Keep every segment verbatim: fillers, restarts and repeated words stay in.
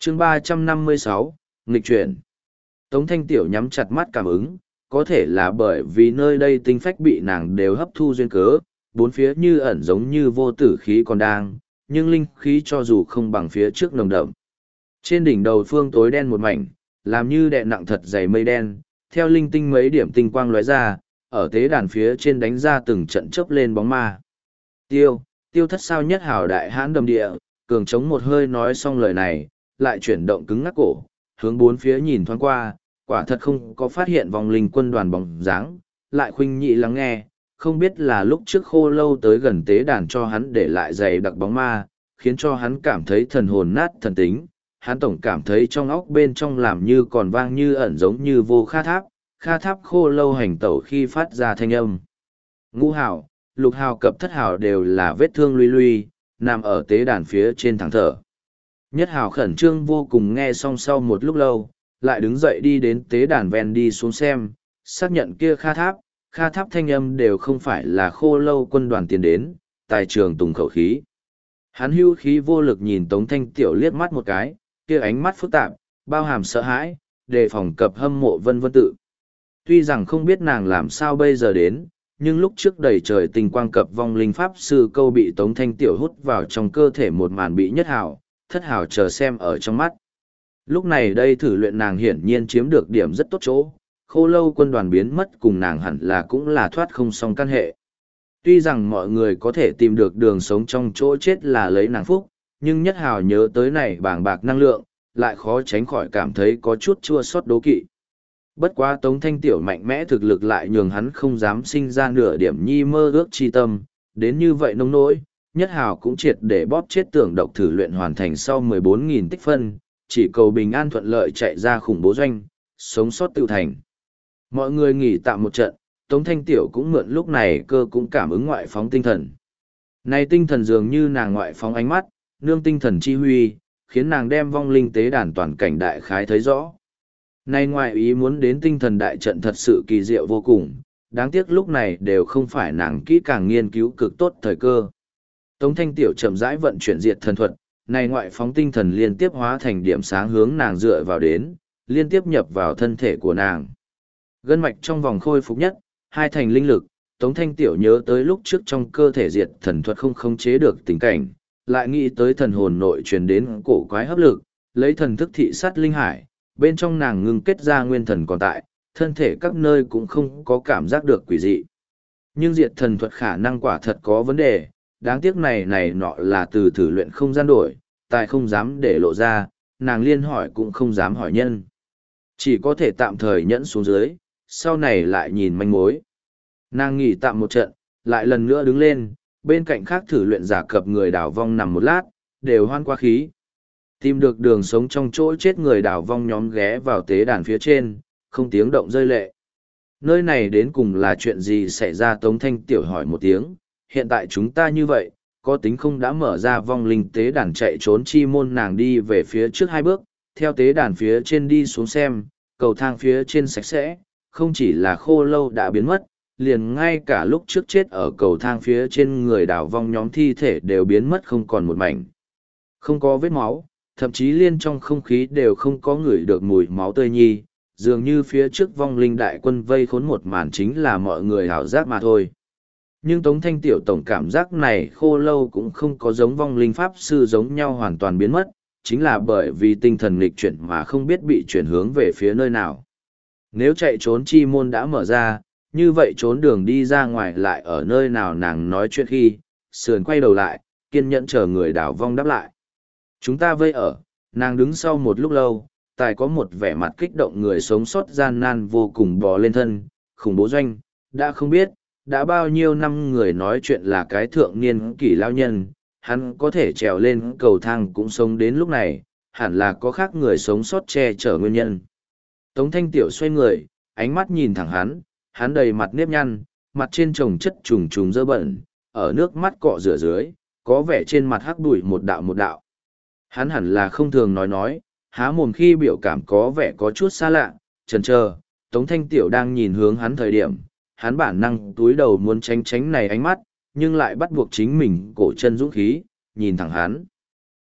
chương ba trăm năm mươi sáu, nghịch chuyển. Tống Thanh Tiểu nhắm chặt mắt cảm ứng, có thể là bởi vì nơi đây tinh phách bị nàng đều hấp thu duyên cớ, bốn phía như ẩn giống như vô tử khí còn đang, nhưng linh khí cho dù không bằng phía trước nồng đậm. Trên đỉnh đầu phương tối đen một mảnh, làm như đè nặng thật dày mây đen, theo linh tinh mấy điểm tinh quang lóe ra, ở tế đàn phía trên đánh ra từng trận chớp lên bóng ma. Tiêu, tiêu thất sao nhất hào đại hãn đầm địa, cường chống một hơi nói xong lời này, lại chuyển động cứng ngắc cổ, hướng bốn phía nhìn thoáng qua, quả thật không có phát hiện vòng linh quân đoàn bóng dáng, lại khuynh nhị lắng nghe, không biết là lúc trước Khô Lâu tới gần tế đàn cho hắn để lại dày đặc bóng ma, khiến cho hắn cảm thấy thần hồn nát thần tính, hắn tổng cảm thấy trong óc bên trong làm như còn vang như ẩn giống như vô kha tháp, kha tháp Khô Lâu hành tẩu khi phát ra thanh âm. Ngũ hào, lục hào cập thất hào đều là vết thương luy luy, nằm ở tế đàn phía trên thẳng thở. Nhất hào khẩn trương vô cùng nghe xong sau một lúc lâu, lại đứng dậy đi đến tế đàn ven đi xuống xem, xác nhận kia kha tháp, kha tháp thanh âm đều không phải là Khô Lâu quân đoàn tiến đến, tài trường tùng khẩu khí. Hắn hưu khí vô lực nhìn Tống Thanh Tiểu liếc mắt một cái, kia ánh mắt phức tạp, bao hàm sợ hãi, đề phòng cập hâm mộ vân vân tự. Tuy rằng không biết nàng làm sao bây giờ đến, nhưng lúc trước đầy trời tình quang cập vong linh pháp sư câu bị Tống Thanh Tiểu hút vào trong cơ thể một màn bị nhất hào, thất hào chờ xem ở trong mắt. Lúc này đây thử luyện nàng hiển nhiên chiếm được điểm rất tốt chỗ, Khô Lâu quân đoàn biến mất cùng nàng hẳn là cũng là thoát không xong căn hệ. Tuy rằng mọi người có thể tìm được đường sống trong chỗ chết là lấy nàng phúc, nhưng nhất hào nhớ tới này bàng bạc năng lượng, lại khó tránh khỏi cảm thấy có chút chua xót đố kỵ. Bất quá Tống Thanh Tiểu mạnh mẽ thực lực lại nhường hắn không dám sinh ra nửa điểm nhi mơ ước chi tâm, đến như vậy nông nỗi, nhất hào cũng triệt để bóp chết tưởng độc thử luyện hoàn thành sau mười bốn nghìn tích phân, chỉ cầu bình an thuận lợi chạy ra khủng bố doanh, sống sót tự thành. Mọi người nghỉ tạm một trận, Tống Thanh Tiểu cũng mượn lúc này cơ cũng cảm ứng ngoại phóng tinh thần. Này tinh thần dường như nàng ngoại phóng ánh mắt, nương tinh thần chi huy, khiến nàng đem vong linh tế đàn toàn cảnh đại khái thấy rõ. Này ngoại ý muốn đến tinh thần đại trận thật sự kỳ diệu vô cùng, đáng tiếc lúc này đều không phải nàng kỹ càng nghiên cứu cực tốt thời cơ. Tống Thanh Tiểu chậm rãi vận chuyển diệt thần thuật, này ngoại phóng tinh thần liên tiếp hóa thành điểm sáng hướng nàng dựa vào đến, liên tiếp nhập vào thân thể của nàng. Gân mạch trong vòng khôi phục nhất, hai thành linh lực, Tống Thanh Tiểu nhớ tới lúc trước trong cơ thể diệt thần thuật không khống chế được tình cảnh, lại nghĩ tới thần hồn nội truyền đến cổ quái hấp lực, lấy thần thức thị sát linh hải, bên trong nàng ngưng kết ra nguyên thần còn tại, thân thể các nơi cũng không có cảm giác được quỷ dị. Nhưng diệt thần thuật khả năng quả thật có vấn đề, đáng tiếc này này nọ là từ thử luyện không gian đổi, tài không dám để lộ ra, nàng liên hỏi cũng không dám hỏi nhân. Chỉ có thể tạm thời nhẫn xuống dưới, sau này lại nhìn manh mối. Nàng nghỉ tạm một trận, lại lần nữa đứng lên, bên cạnh khác thử luyện giả cập người đảo vong nằm một lát, đều hoan qua khí. Tìm được đường sống trong chỗ chết người đảo vong nhóm ghé vào tế đàn phía trên, không tiếng động rơi lệ. Nơi này đến cùng là chuyện gì xảy ra? Tống Thanh Tiểu hỏi một tiếng, hiện tại chúng ta như vậy, có tính không đã mở ra vong linh tế đàn chạy trốn chi môn? Nàng đi về phía trước hai bước, theo tế đàn phía trên đi xuống xem, cầu thang phía trên sạch sẽ, không chỉ là Khô Lâu đã biến mất, liền ngay cả lúc trước chết ở cầu thang phía trên người đảo vong nhóm thi thể đều biến mất không còn một mảnh. Không có vết máu, thậm chí liên trong không khí đều không có ngửi được mùi máu tươi nhi, dường như phía trước vong linh đại quân vây khốn một màn chính là mọi người hảo giác mà thôi. Nhưng Tống Thanh Tiểu tổng cảm giác này Khô Lâu cũng không có giống vong linh pháp sư giống nhau hoàn toàn biến mất, chính là bởi vì tinh thần nghịch chuyển mà không biết bị chuyển hướng về phía nơi nào. Nếu chạy trốn chi môn đã mở ra, như vậy trốn đường đi ra ngoài lại ở nơi nào? Nàng nói chuyện khi, sườn quay đầu lại, kiên nhẫn chờ người đảo vong đáp lại. Chúng ta vây ở, nàng đứng sau một lúc lâu, tài có một vẻ mặt kích động người sống sót gian nan vô cùng bò lên thân, khủng bố doanh, đã không biết, đã bao nhiêu năm người nói chuyện là cái thượng niên kỷ lao nhân, hắn có thể trèo lên cầu thang cũng sống đến lúc này, hẳn là có khác người sống sót che chở nguyên nhân. Tống Thanh Tiểu xoay người, ánh mắt nhìn thẳng hắn, hắn đầy mặt nếp nhăn, mặt trên trồng chất trùng trùng dơ bẩn, ở nước mắt cọ rửa dưới, có vẻ trên mặt hắc bụi một đạo một đạo. Hắn hẳn là không thường nói nói, há mồm khi biểu cảm có vẻ có chút xa lạ, chần chờ. Tống Thanh Tiểu đang nhìn hướng hắn thời điểm, hắn bản năng túi đầu muốn tránh tránh này ánh mắt, nhưng lại bắt buộc chính mình cổ chân dũng khí, nhìn thẳng hắn.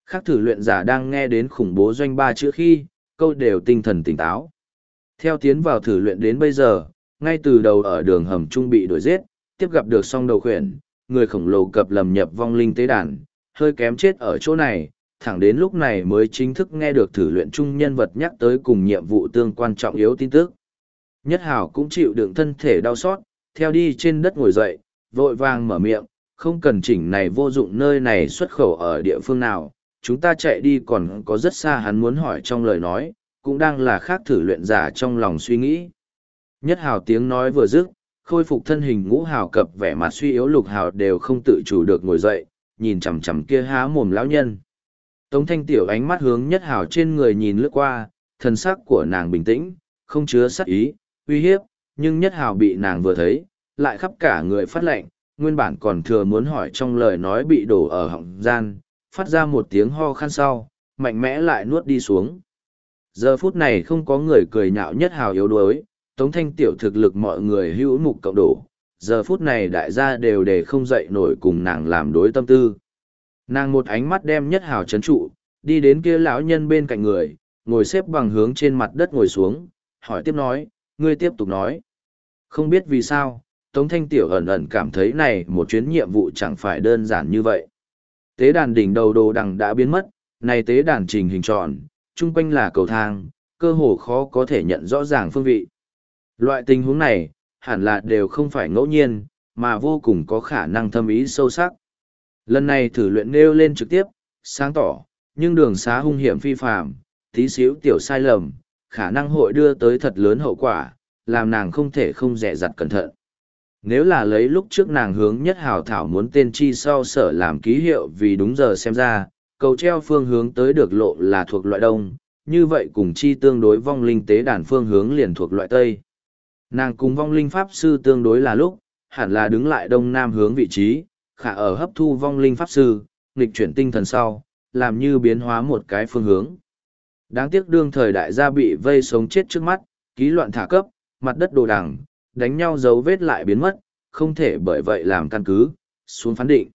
Khác thử luyện giả đang nghe đến khủng bố doanh ba chữ khi, câu đều tinh thần tỉnh táo. Theo tiến vào thử luyện đến bây giờ, ngay từ đầu ở đường hầm trung bị đuổi giết, tiếp gặp được song đầu khuyển, người khổng lồ cập lầm nhập vong linh tế đàn, hơi kém chết ở chỗ này, thẳng đến lúc này mới chính thức nghe được thử luyện chung nhân vật nhắc tới cùng nhiệm vụ tương quan trọng yếu tin tức. Nhất Hảo cũng chịu đựng thân thể đau xót, theo đi trên đất ngồi dậy, vội vàng mở miệng, không cần chỉnh này vô dụng, nơi này xuất khẩu ở địa phương nào, chúng ta chạy đi còn có rất xa. Hắn muốn hỏi trong lời nói, cũng đang là khác thử luyện giả trong lòng suy nghĩ. Nhất Hảo tiếng nói vừa dứt, khôi phục thân hình Ngũ Hảo cập vẻ mặt suy yếu Lục Hảo đều không tự chủ được ngồi dậy, nhìn chằm chằm kia há mồm lão nhân. Tống Thanh Tiểu ánh mắt hướng Nhất Hảo trên người nhìn lướt qua, thần sắc của nàng bình tĩnh, không chứa sát ý, uy hiếp, nhưng Nhất Hảo bị nàng vừa thấy, lại khắp cả người phát lệnh, nguyên bản còn thừa muốn hỏi trong lời nói bị đổ ở họng gian, phát ra một tiếng ho khan sau, mạnh mẽ lại nuốt đi xuống. Giờ phút này không có người cười nhạo Nhất Hảo yếu đuối, Tống Thanh Tiểu thực lực mọi người hữu mục cộng đổ, giờ phút này đại gia đều để không dậy nổi cùng nàng làm đối tâm tư. Nàng một ánh mắt đem Nhất Hảo chấn trụ, đi đến kia lão nhân bên cạnh người, ngồi xếp bằng hướng trên mặt đất ngồi xuống, hỏi tiếp nói, ngươi tiếp tục nói. Không biết vì sao, Tống Thanh Tiểu ẩn ẩn cảm thấy này một chuyến nhiệm vụ chẳng phải đơn giản như vậy. Tế đàn đỉnh đầu đồ đằng đã biến mất, này tế đàn trình hình tròn, chung quanh là cầu thang, cơ hồ khó có thể nhận rõ ràng phương vị. Loại tình huống này, hẳn là đều không phải ngẫu nhiên, mà vô cùng có khả năng thâm ý sâu sắc. Lần này thử luyện nêu lên trực tiếp, sáng tỏ, nhưng đường xá hung hiểm phi phàm, tí xíu tiểu sai lầm, khả năng hội đưa tới thật lớn hậu quả, làm nàng không thể không dè dặt cẩn thận. Nếu là lấy lúc trước nàng hướng Nhất Hảo thảo muốn tên chi sau sở làm ký hiệu vì đúng giờ xem ra, cầu treo phương hướng tới được lộ là thuộc loại đông, như vậy cùng chi tương đối vong linh tế đàn phương hướng liền thuộc loại tây. Nàng cùng vong linh pháp sư tương đối là lúc, hẳn là đứng lại đông nam hướng vị trí, khả ở hấp thu vong linh pháp sư, nghịch chuyển tinh thần sau, làm như biến hóa một cái phương hướng. Đáng tiếc đương thời đại gia bị vây sống chết trước mắt, ký loạn thả cấp, mặt đất đồ đằng, đánh nhau dấu vết lại biến mất, không thể bởi vậy làm căn cứ, xuống phán định.